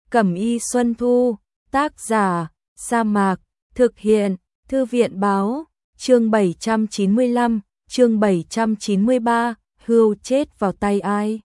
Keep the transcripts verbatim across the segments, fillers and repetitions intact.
Cẩm y Xuân Thu, tác giả, Sa Mạc, thực hiện, Thư viện báo, chương bảy trăm chín mươi lăm, chương bảy trăm chín mươi ba, Hưu chết vào tay ai?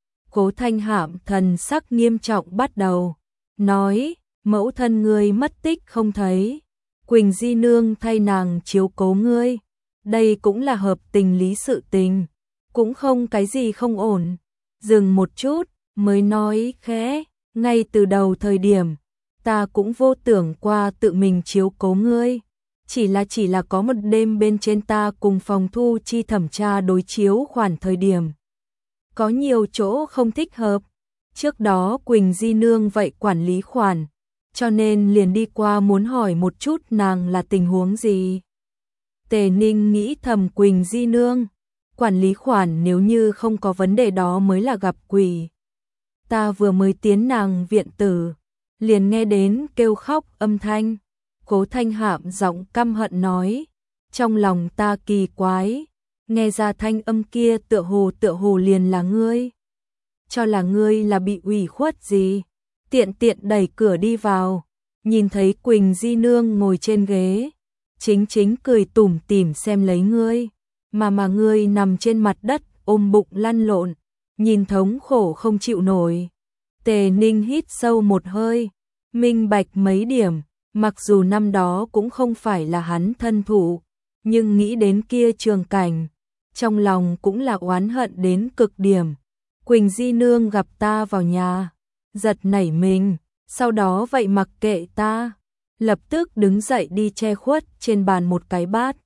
Cố Thanh Hạm thần sắc nghiêm trọng bắt đầu, nói, mẫu thân ngươi mất tích không thấy, Quỳnh Di Nương thay nàng chiếu cố ngươi, đây cũng là hợp tình lý sự tình, cũng không cái gì không ổn. Dừng một chút, mới nói khẽ, ngay từ đầu thời điểm, ta cũng vô tưởng qua tự mình chiếu cố ngươi, chỉ là chỉ là có một đêm bên trên ta cùng phòng thu chi thẩm tra đối chiếu khoản thời điểm. Có nhiều chỗ không thích hợp, trước đó Quỳnh Di Nương vậy quản lý khoản, cho nên liền đi qua muốn hỏi một chút nàng là tình huống gì. Tề Ninh nghĩ thầm Quỳnh Di Nương, quản lý khoản nếu như không có vấn đề đó mới là gặp quỷ. Ta vừa mới tiến nàng viện tử, liền nghe đến kêu khóc âm thanh. Cố Thanh Hạm giọng căm hận nói, trong lòng ta kỳ quái, nghe ra thanh âm kia tựa hồ tựa hồ liền là ngươi. Cho là ngươi là bị ủy khuất gì, tiện tiện đẩy cửa đi vào, nhìn thấy Quỳnh Di Nương ngồi trên ghế, chính chính cười tủm tỉm xem lấy ngươi, mà mà ngươi nằm trên mặt đất ôm bụng lăn lộn, nhìn thống khổ không chịu nổi. Tề Ninh hít sâu một hơi, minh bạch mấy điểm, mặc dù năm đó cũng không phải là hắn thân thủ, nhưng nghĩ đến kia trường cảnh, trong lòng cũng là oán hận đến cực điểm. Quỳnh Di Nương gặp ta vào nhà, giật nảy mình, sau đó vậy mặc kệ ta, lập tức đứng dậy đi che khuất trên bàn một cái bát.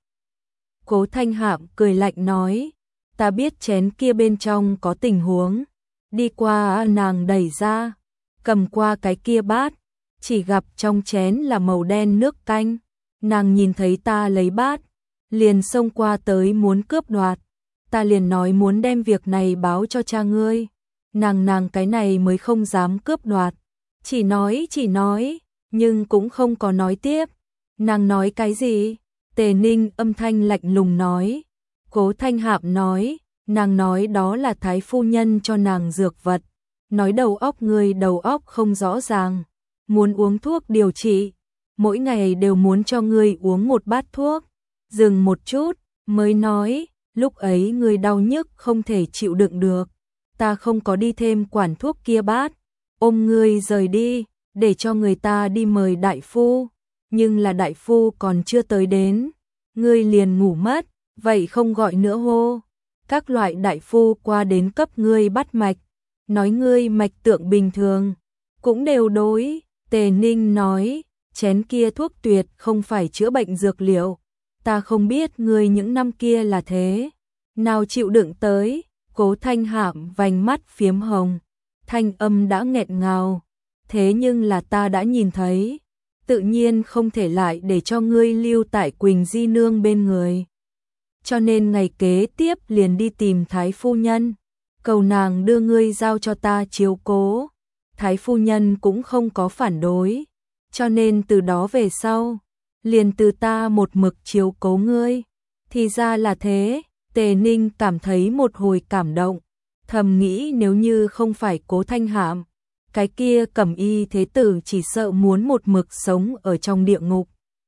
Cố Thanh Hạm cười lạnh nói, ta biết chén kia bên trong có tình huống, đi qua nàng đẩy ra, cầm qua cái kia bát, chỉ gặp trong chén là màu đen nước canh, nàng nhìn thấy ta lấy bát, liền xông qua tới muốn cướp đoạt, ta liền nói muốn đem việc này báo cho cha ngươi, nàng nàng cái này mới không dám cướp đoạt, chỉ nói chỉ nói, nhưng cũng không có nói tiếp. Nàng nói cái gì? Tề Ninh âm thanh lạnh lùng nói. Cố Thanh Hạm nói, nàng nói đó là thái phu nhân cho nàng dược vật, nói đầu óc người đầu óc không rõ ràng, muốn uống thuốc điều trị, mỗi ngày đều muốn cho ngươi uống một bát thuốc. Dừng một chút, mới nói, lúc ấy ngươi đau nhức không thể chịu đựng được, ta không có đi thêm quản thuốc kia bát, ôm ngươi rời đi, để cho người ta đi mời đại phu, nhưng là đại phu còn chưa tới đến, ngươi liền ngủ mất, vậy không gọi nữa hô. Các loại đại phu qua đến cấp ngươi bắt mạch, nói ngươi mạch tượng bình thường, cũng đều đối. Tề Ninh nói, chén kia thuốc tuyệt không phải chữa bệnh dược liệu, ta không biết ngươi những năm kia là thế nào chịu đựng tới. Cố Thanh Hạm vành mắt phiếm hồng, thanh âm đã nghẹn ngào, thế nhưng là ta đã nhìn thấy, tự nhiên không thể lại để cho ngươi lưu tại Quỳnh Di Nương bên người. Cho nên ngày kế tiếp liền đi tìm Thái Phu Nhân, cầu nàng đưa ngươi giao cho ta chiếu cố. Thái Phu Nhân cũng không có phản đối, cho nên từ đó về sau, liền từ ta một mực chiếu cố ngươi. Thì ra là thế, Tề Ninh cảm thấy một hồi cảm động, thầm nghĩ nếu như không phải Cố Thanh Hạm, cái kia Cẩm y thế tử chỉ sợ muốn một mực sống ở trong địa ngục.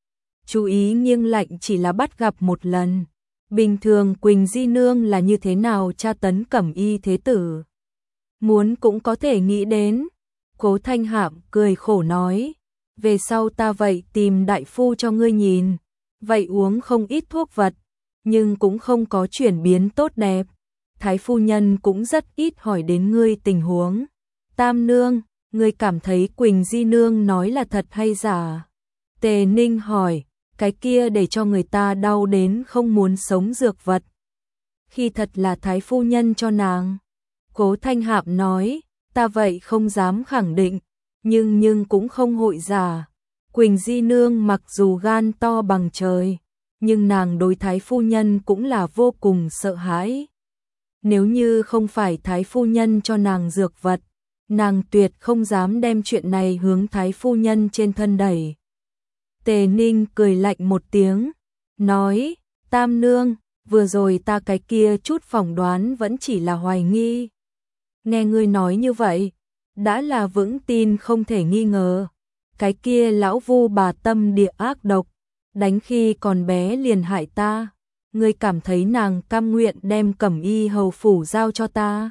Chú ý nghiêng lạnh chỉ là bắt gặp một lần. Bình thường Quỳnh Di Nương là như thế nào tra tấn Cẩm y thế tử, muốn cũng có thể nghĩ đến. Cố Thanh Hạm cười khổ nói, về sau ta vậy tìm đại phu cho ngươi nhìn, vậy uống không ít thuốc vật, nhưng cũng không có chuyển biến tốt đẹp. Thái phu nhân cũng rất ít hỏi đến ngươi tình huống. Tam nương, ngươi cảm thấy Quỳnh Di Nương nói là thật hay giả? Tề Ninh hỏi, cái kia để cho người ta đau đến không muốn sống dược vật, khi thật là thái phu nhân cho nàng. Cố Thanh Hạm nói, ta vậy không dám khẳng định, nhưng nhưng cũng không hội giả. Quỳnh Di Nương mặc dù gan to bằng trời, nhưng nàng đối thái phu nhân cũng là vô cùng sợ hãi. Nếu như không phải thái phu nhân cho nàng dược vật, nàng tuyệt không dám đem chuyện này hướng thái phu nhân trên thân đẩy. Tề Ninh cười lạnh một tiếng, nói, Tam nương, vừa rồi ta cái kia chút phỏng đoán vẫn chỉ là hoài nghi. Nghe ngươi nói như vậy, đã là vững tin không thể nghi ngờ. Cái kia lão Vu bà tâm địa ác độc, đánh khi còn bé liền hại ta. Ngươi cảm thấy nàng cam nguyện đem Cẩm Y hầu phủ giao cho ta?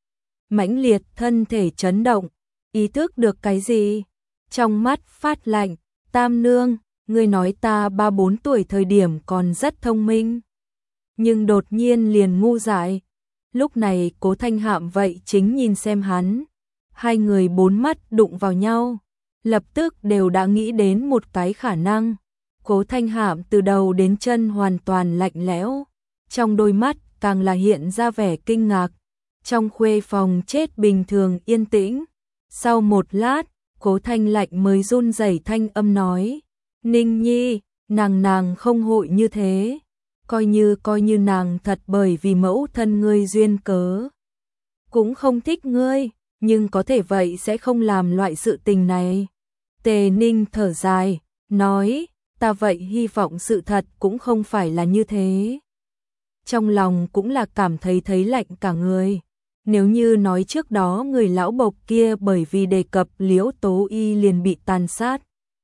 Mãnh liệt thân thể chấn động, ý thức được cái gì? Trong mắt phát lạnh, Tam nương, ngươi nói ta ba bốn tuổi thời điểm còn rất thông minh, nhưng đột nhiên liền ngu dại. Lúc này Cố Thanh Hạm vậy chính nhìn xem hắn, hai người bốn mắt đụng vào nhau, lập tức đều đã nghĩ đến một cái khả năng. Cố Thanh Hạm từ đầu đến chân hoàn toàn lạnh lẽo, trong đôi mắt càng là hiện ra vẻ kinh ngạc. Trong khuê phòng chết bình thường yên tĩnh, sau một lát, Cố Thanh Lạnh mới run rẩy thanh âm nói, Ninh Nhi, nàng nàng không hội như thế, coi như coi như nàng thật bởi vì mẫu thân ngươi duyên cớ, cũng không thích ngươi, nhưng có thể vậy sẽ không làm loại sự tình này. Tề Ninh thở dài, nói, ta vậy hy vọng sự thật cũng không phải là như thế. Trong lòng cũng là cảm thấy thấy lạnh cả người. Nếu như nói trước đó người lão bộc kia bởi vì đề cập Liễu Tố Y liền bị tàn sát,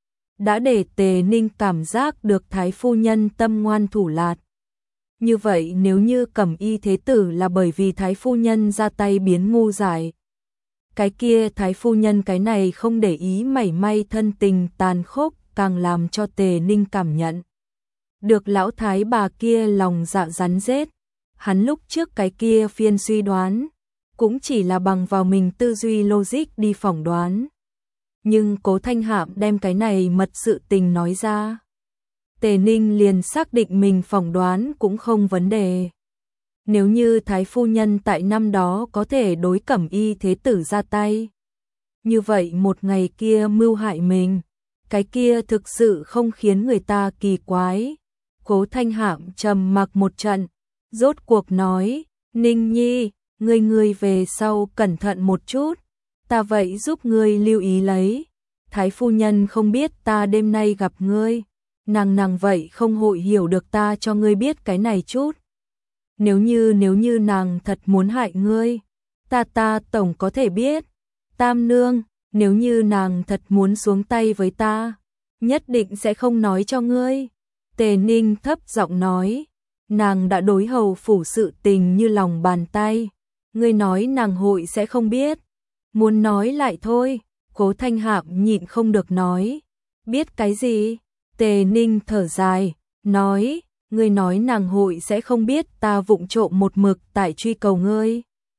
đã để Tề Ninh cảm giác được Thái phu nhân tâm ngoan thủ lạt. Như vậy nếu như Cẩm Y thế tử là bởi vì Thái phu nhân ra tay biến ngu dại, cái kia Thái phu nhân cái này không để ý mảy may thân tình tàn khốc càng làm cho Tề Ninh cảm nhận được lão thái bà kia lòng dạ rắn rết. Hắn lúc trước cái kia phiên suy đoán cũng chỉ là bằng vào mình tư duy logic đi phỏng đoán. Nhưng Cố Thanh Hạm đem cái này mật sự tình nói ra, Tề Ninh liền xác định mình phỏng đoán cũng không vấn đề. Nếu như Thái phu nhân tại năm đó có thể đối Cẩm Y thế tử ra tay, như vậy một ngày kia mưu hại mình, cái kia thực sự không khiến người ta kỳ quái. Cố Thanh Hạm trầm mặc một trận, rốt cuộc nói, Ninh Nhi, ngươi ngươi về sau cẩn thận một chút, ta vậy giúp ngươi lưu ý lấy. Thái phu nhân không biết ta đêm nay gặp ngươi, nàng nàng vậy không hội hiểu được ta cho ngươi biết cái này chút. Nếu như nếu như nàng thật muốn hại ngươi, ta ta tổng có thể biết. Tam nương, nếu như nàng thật muốn xuống tay với ta, nhất định sẽ không nói cho ngươi. Tề Ninh thấp giọng nói, nàng đã đối hầu phủ sự tình như lòng bàn tay, ngươi nói nàng hội sẽ không biết. Muốn nói lại thôi. Cố Thanh Hạm nhịn không được nói, biết cái gì? Tề Ninh thở dài, nói, ngươi nói nàng hội sẽ không biết ta vụng trộm một mực tại truy cầu ngươi.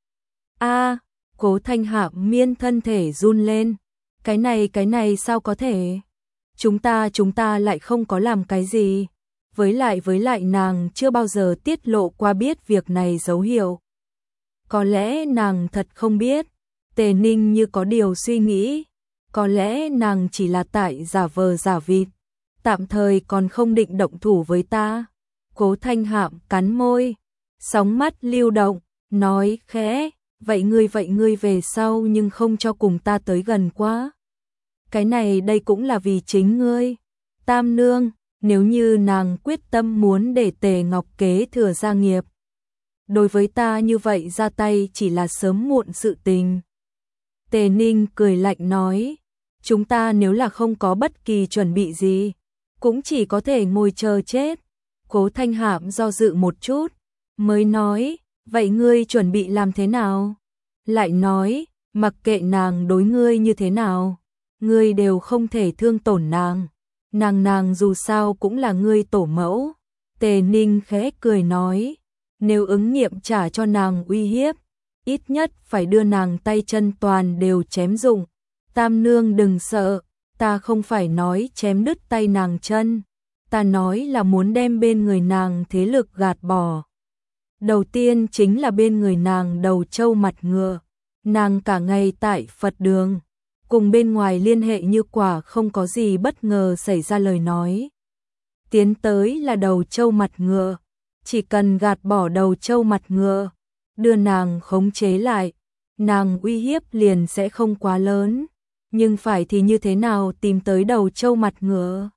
A, Cố Thanh Hạm miên thân thể run lên, cái này cái này sao có thể? Chúng ta chúng ta lại không có làm cái gì, với lại với lại nàng chưa bao giờ tiết lộ qua biết việc này dấu hiệu. Có lẽ nàng thật không biết. Tề Ninh như có điều suy nghĩ, có lẽ nàng chỉ là tại giả vờ giả vịt, tạm thời còn không định động thủ với ta. Cố Thanh Hạm cắn môi, sóng mắt lưu động, nói khẽ, vậy ngươi vậy ngươi về sau nhưng không cho cùng ta tới gần quá. Cái này đây cũng là vì chính ngươi. Tam nương, nếu như nàng quyết tâm muốn để Tề Ngọc kế thừa gia nghiệp, đối với ta như vậy ra tay chỉ là sớm muộn sự tình. Tề Ninh cười lạnh nói, chúng ta nếu là không có bất kỳ chuẩn bị gì, cũng chỉ có thể ngồi chờ chết. Cố Thanh Hạm do dự một chút, mới nói, vậy ngươi chuẩn bị làm thế nào? Lại nói, mặc kệ nàng đối ngươi như thế nào, ngươi đều không thể thương tổn nàng. Nàng nàng dù sao cũng là ngươi tổ mẫu. Tề Ninh khẽ cười nói, nếu ứng nghiệm trả cho nàng uy hiếp, ít nhất phải đưa nàng tay chân toàn đều chém dụng. Tam nương đừng sợ, ta không phải nói chém đứt tay nàng chân, ta nói là muốn đem bên người nàng thế lực gạt bỏ. Đầu tiên chính là bên người nàng đầu trâu mặt ngựa, nàng cả ngày tại Phật đường, cùng bên ngoài liên hệ như quả không có gì bất ngờ xảy ra lời nói. Tiến tới là đầu trâu mặt ngựa, chỉ cần gạt bỏ đầu trâu mặt ngựa, đưa nàng khống chế lại, nàng uy hiếp liền sẽ không quá lớn. Nhưng phải thì như thế nào tìm tới đầu trâu mặt ngựa?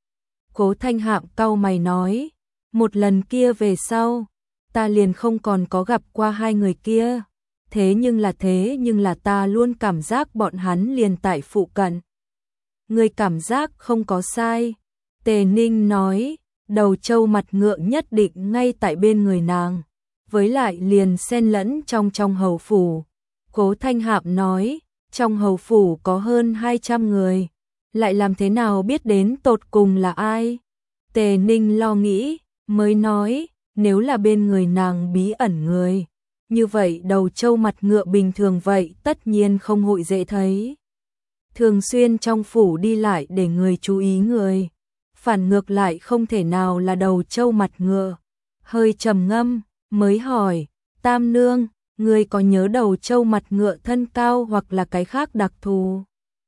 Cố Thanh Hạm cau mày nói, một lần kia về sau, ta liền không còn có gặp qua hai người kia. thế nhưng là thế nhưng là ta luôn cảm giác bọn hắn liền tại phụ cận. Người cảm giác không có sai. Tề Ninh nói, đầu trâu mặt ngựa nhất định ngay tại bên người nàng, với lại liền xen lẫn trong trong hầu phủ. Cố Thanh Hạm nói, trong hầu phủ có hơn hai trăm người, lại làm thế nào biết đến tột cùng là ai? Tề Ninh lo nghĩ, mới nói, nếu là bên người nàng bí ẩn người, như vậy đầu trâu mặt ngựa bình thường vậy tất nhiên không hội dễ thấy. Thường xuyên trong phủ đi lại để người chú ý người, phản ngược lại không thể nào là đầu trâu mặt ngựa. Hơi trầm ngâm, mới hỏi, Tam Nương, người có nhớ đầu trâu mặt ngựa thân cao hoặc là cái khác đặc thù?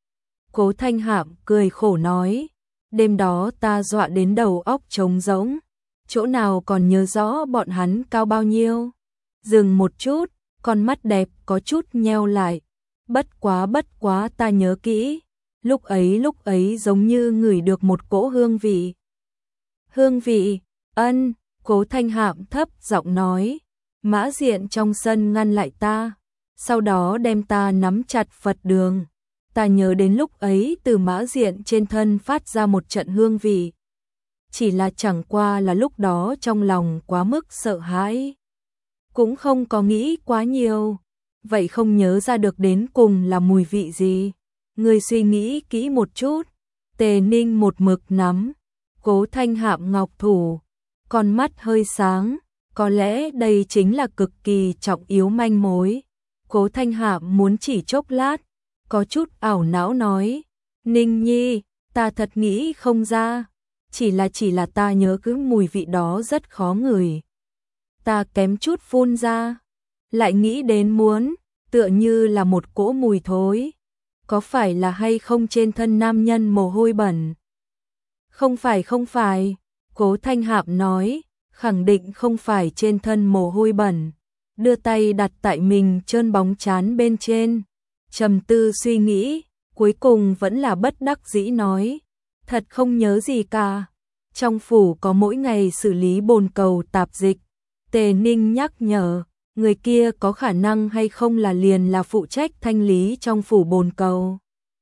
Cố Thanh Hạm cười khổ nói, đêm đó ta dọa đến đầu óc trống rỗng, chỗ nào còn nhớ rõ bọn hắn cao bao nhiêu. Dừng một chút, con mắt đẹp có chút nheo lại. Bất quá bất quá ta nhớ kỹ, lúc ấy lúc ấy giống như ngửi được một cỗ hương vị. Hương vị, ân, Cố Thanh Hạm thấp giọng nói. Mã Diện trong sân ngăn lại ta, sau đó đem ta nắm chặt Phật đường. Ta nhớ đến lúc ấy từ Mã Diện trên thân phát ra một trận hương vị. Chỉ là chẳng qua là lúc đó trong lòng quá mức sợ hãi, cũng không có nghĩ quá nhiều, vậy không nhớ ra được đến cùng là mùi vị gì. Người suy nghĩ kỹ một chút. Tề Ninh một mực nắm Cố Thanh Hạm ngọc thủ, con mắt hơi sáng, có lẽ đây chính là cực kỳ trọng yếu manh mối. Cố Thanh Hạm muốn chỉ chốc lát, có chút ảo não nói, Ninh Nhi, ta thật nghĩ không ra, chỉ là chỉ là ta nhớ cứ mùi vị đó rất khó ngửi. Ta kém chút phun ra, lại nghĩ đến muốn, tựa như là một cỗ mùi thối. Có phải là hay không trên thân nam nhân mồ hôi bẩn? Không phải không phải, Cố Thanh Hạm nói, khẳng định không phải trên thân mồ hôi bẩn. Đưa tay đặt tại mình trơn bóng trán bên trên, trầm tư suy nghĩ, cuối cùng vẫn là bất đắc dĩ nói, thật không nhớ gì cả. Trong phủ có mỗi ngày xử lý bồn cầu tạp dịch. Tề Ninh nhắc nhở, người kia có khả năng hay không là liền là phụ trách thanh lý trong phủ bồn cầu.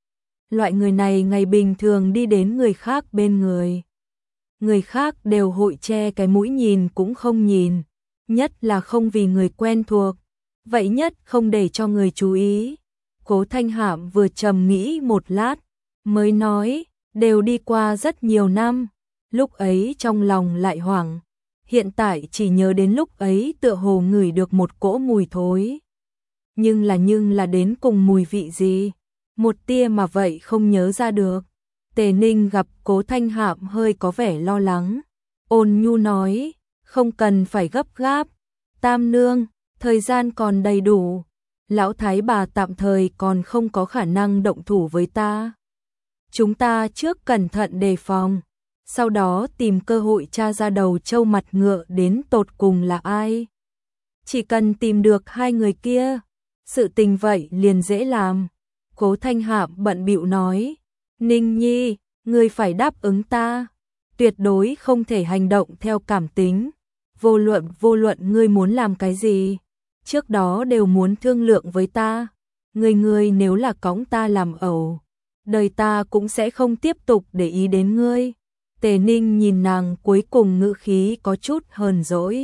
Loại người này ngày bình thường đi đến người khác bên người, người khác đều hội che cái mũi nhìn cũng không nhìn, nhất là không vì người quen thuộc, vậy nhất không để cho người chú ý. Cố Thanh Hạm vừa trầm nghĩ một lát, mới nói, đều đi qua rất nhiều năm, lúc ấy trong lòng lại hoảng, hiện tại chỉ nhớ đến lúc ấy tựa hồ ngửi được một cỗ mùi thối. Nhưng là nhưng là đến cùng mùi vị gì, một tia mà vậy không nhớ ra được. Tề Ninh gặp Cố Thanh Hạm hơi có vẻ lo lắng, ôn nhu nói, không cần phải gấp gáp, Tam Nương, thời gian còn đầy đủ, lão thái bà tạm thời còn không có khả năng động thủ với ta. Chúng ta trước cẩn thận đề phòng, sau đó tìm cơ hội tra ra đầu trâu mặt ngựa đến tột cùng là ai. Chỉ cần tìm được hai người kia, sự tình vậy liền dễ làm. Cố Thanh Hạm bận bịu nói, Ninh Nhi, ngươi phải đáp ứng ta, tuyệt đối không thể hành động theo cảm tính, vô luận vô luận ngươi muốn làm cái gì, trước đó đều muốn thương lượng với ta. Ngươi ngươi nếu là cõng ta làm ẩu, đời ta cũng sẽ không tiếp tục để ý đến ngươi. Tề Ninh nhìn nàng cuối cùng ngữ khí có chút hờn dỗi,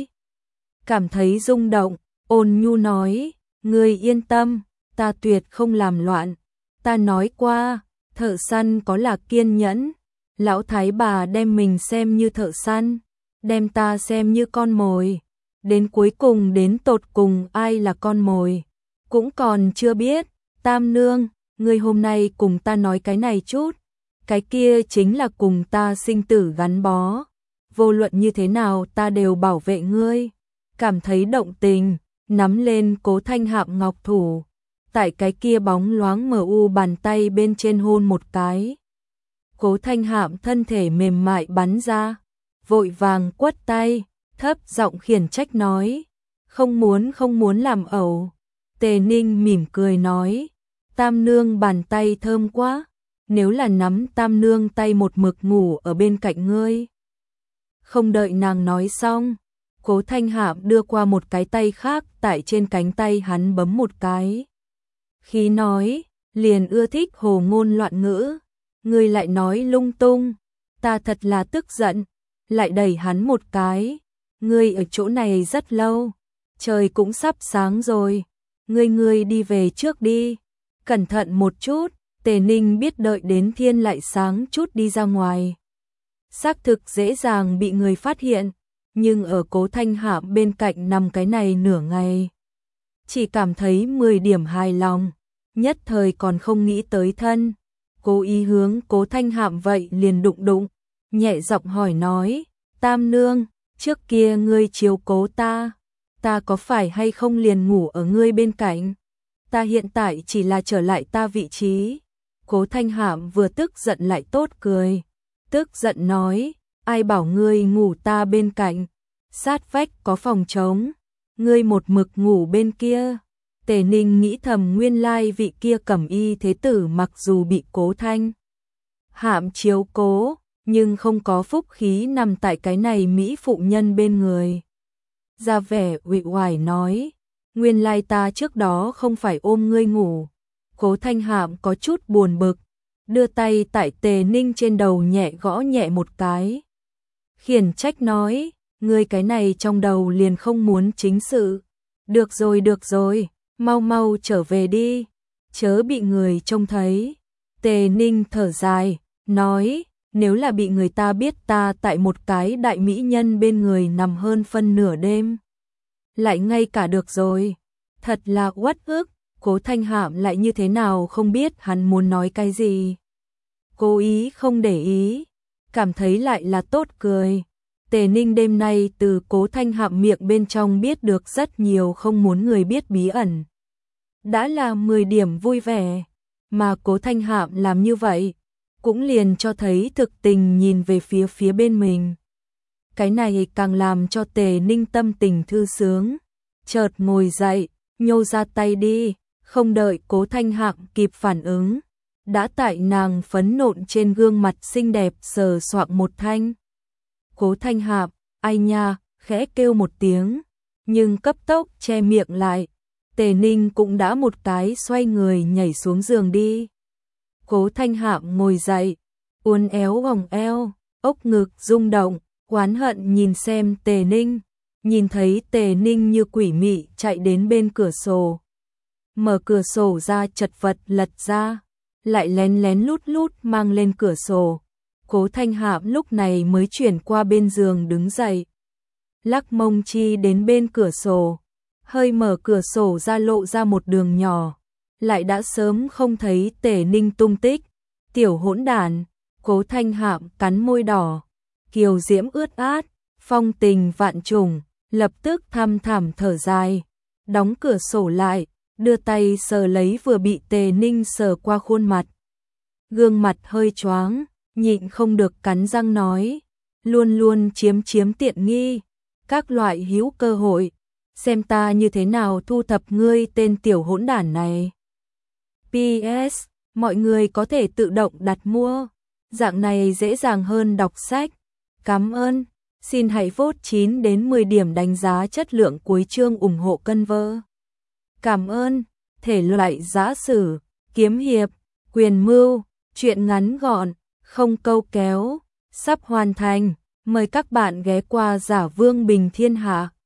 cảm thấy rung động, ôn nhu nói, ngươi yên tâm, ta tuyệt không làm loạn. Ta nói qua, thợ săn có là kiên nhẫn, lão thái bà đem mình xem như thợ săn, đem ta xem như con mồi, đến cuối cùng đến tột cùng ai là con mồi cũng còn chưa biết. Tam Nương, ngươi hôm nay cùng ta nói cái này chút, cái kia chính là cùng ta sinh tử gắn bó, vô luận như thế nào ta đều bảo vệ ngươi. Cảm thấy động tình, nắm lên Cố Thanh Hạm ngọc thủ, tại cái kia bóng loáng mờ u bàn tay bên trên hôn một cái. Cố Thanh Hạm thân thể mềm mại bắn ra, vội vàng quất tay, thấp giọng khiển trách nói, không muốn không muốn làm ẩu. Tề Ninh mỉm cười nói, Tam Nương bàn tay thơm quá, nếu là nắm Tam Nương tay một mực ngủ ở bên cạnh ngươi. Không đợi nàng nói xong, Cố Thanh Hạm đưa qua một cái tay khác, tại trên cánh tay hắn bấm một cái. Khí nói, liền ưa thích hồ ngôn loạn ngữ, ngươi lại nói lung tung, ta thật là tức giận, lại đẩy hắn một cái, ngươi ở chỗ này rất lâu, trời cũng sắp sáng rồi, ngươi ngươi đi về trước đi, cẩn thận một chút. Tề Ninh biết đợi đến thiên lại sáng chút đi ra ngoài. Xác thực dễ dàng bị người phát hiện, nhưng ở Cố Thanh Hạm bên cạnh nằm cái này nửa ngày. Chỉ cảm thấy mười điểm hài lòng, nhất thời còn không nghĩ tới thân. Cố ý hướng Cố Thanh Hạm vậy liền đụng đụng, nhẹ giọng hỏi nói, Tam Nương, trước kia ngươi chiếu cố ta, ta có phải hay không liền ngủ ở ngươi bên cạnh? Ta hiện tại chỉ là trở lại ta vị trí. Cố Thanh Hạm vừa tức giận lại tốt cười, tức giận nói, ai bảo ngươi ngủ ta bên cạnh, sát vách có phòng trống, ngươi một mực ngủ bên kia. Tề Ninh nghĩ thầm nguyên lai vị kia cẩm y thế tử mặc dù bị Cố Thanh Hạm chiếu cố, nhưng không có phúc khí nằm tại cái này mỹ phụ nhân bên người. Ra vẻ uể oải nói, nguyên lai ta trước đó không phải ôm ngươi ngủ. Cố Thanh Hạm có chút buồn bực, đưa tay tại Tề Ninh trên đầu nhẹ gõ nhẹ một cái. Khiển trách nói, ngươi cái này trong đầu liền không muốn chính sự. Được rồi được rồi, mau mau trở về đi, chớ bị người trông thấy. Tề Ninh thở dài, nói, nếu là bị người ta biết ta tại một cái đại mỹ nhân bên người nằm hơn phân nửa đêm, lại ngay cả được rồi, thật là uất ức. Cố Thanh Hạm lại như thế nào không biết hắn muốn nói cái gì. Cố ý không để ý, cảm thấy lại là tốt cười. Tề Ninh đêm nay từ Cố Thanh Hạm miệng bên trong biết được rất nhiều không muốn người biết bí ẩn. Đã là mười điểm vui vẻ, mà Cố Thanh Hạm làm như vậy, cũng liền cho thấy thực tình nhìn về phía phía bên mình. Cái này càng làm cho Tề Ninh tâm tình thư sướng, chợt ngồi dậy, nhô ra tay đi. Không đợi Cố Thanh Hạm kịp phản ứng, đã tại nàng phấn nộn trên gương mặt xinh đẹp sờ soạng một thanh. Cố Thanh Hạm, ai nha, khẽ kêu một tiếng, nhưng cấp tốc che miệng lại. Tề Ninh cũng đã một cái xoay người nhảy xuống giường đi. Cố Thanh Hạm ngồi dậy, uốn éo vòng eo, ốc ngực rung động, oán hận nhìn xem Tề Ninh, nhìn thấy Tề Ninh như quỷ mị chạy đến bên cửa sổ. Mở cửa sổ ra chật vật lật ra, lại lén lén lút lút mang lên cửa sổ. Cố Thanh Hạm lúc này mới chuyển qua bên giường đứng dậy. Lắc mông chi đến bên cửa sổ, hơi mở cửa sổ ra lộ ra một đường nhỏ, lại đã sớm không thấy Tề Ninh tung tích. Tiểu hỗn đản, Cố Thanh Hạm cắn môi đỏ, kiều diễm ướt át, phong tình vạn trùng, lập tức thăm thẳm thở dài, đóng cửa sổ lại. Đưa tay sờ lấy vừa bị Tề Ninh sờ qua khuôn mặt. Gương mặt hơi choáng, nhịn không được cắn răng nói, luôn luôn chiếm chiếm tiện nghi, các loại hữu cơ hội, xem ta như thế nào thu thập ngươi tên tiểu hỗn đản này. pê ét. Mọi người có thể tự động đặt mua, dạng này dễ dàng hơn đọc sách. Cảm ơn, xin hãy vote chín đến mười điểm đánh giá chất lượng cuối chương ủng hộ cân vơ. Cảm ơn, thể loại giã sử, kiếm hiệp, quyền mưu, truyện ngắn gọn, không câu kéo, sắp hoàn thành, mời các bạn ghé qua Giả Vương Bình Thiên Hạ.